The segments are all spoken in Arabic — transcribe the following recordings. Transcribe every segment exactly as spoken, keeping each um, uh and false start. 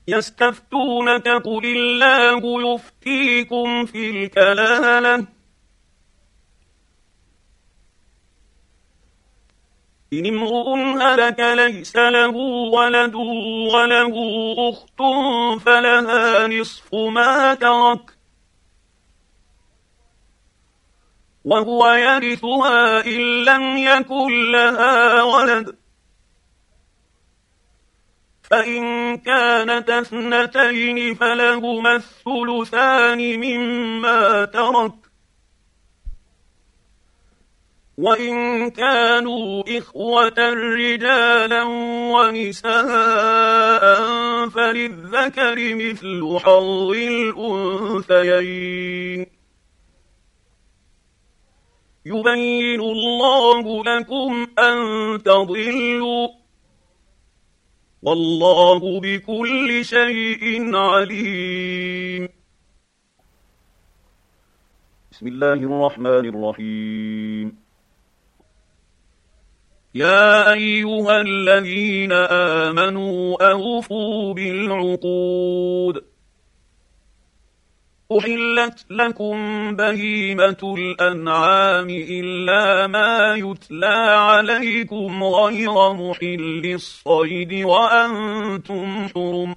يستفتونك قل الله يفتيكم في الكلالة إن امرؤ هلك ليس له ولد وله أخت فلها نصف ما ترك وهو يرثها إن لم يكن لها ولد فإن كانت اثنتين فلهما الثلثان مما ترك وإن كانوا إخوة رجالا ونساء فللذكر مثل حظ الأنثيين يبين الله لكم أن تضلوا والله بكل شيء عليم. بسم الله الرحمن الرحيم. يا أيها الذين آمنوا أوفوا بالعقود أحلت لكم بهيمة الأنعام إلا ما يتلى عليكم غير محل الصيد وأنتم حرم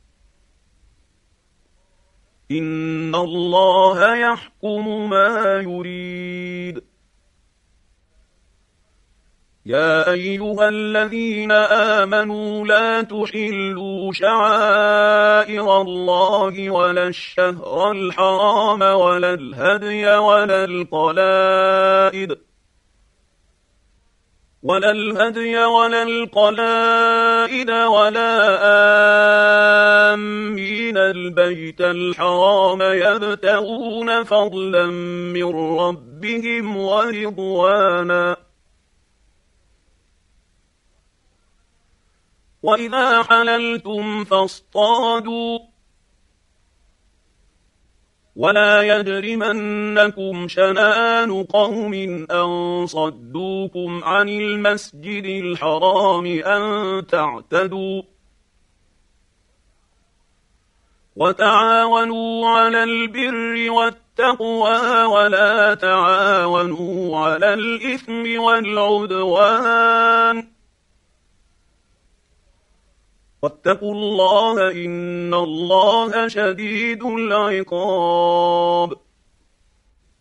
إن الله يحكم ما يريد. يا أيها الذين آمنوا لا تحلوا شعائر الله ولا الشهر الحرام ولا الهدي ولا القلائد ولا الهدي ولا القلائد ولا آمين البيت الحرام يبتغون فضلا من ربهم ورضوانا وإذا حللتم فاصطادوا ولا يجرمنكم شنآن قوم أن صدوكم عن المسجد الحرام أن تعتدوا وتعاونوا على البر والتقوى ولا تعاونوا على الإثم والعدوان واتقوا الله إن الله شديد العقاب.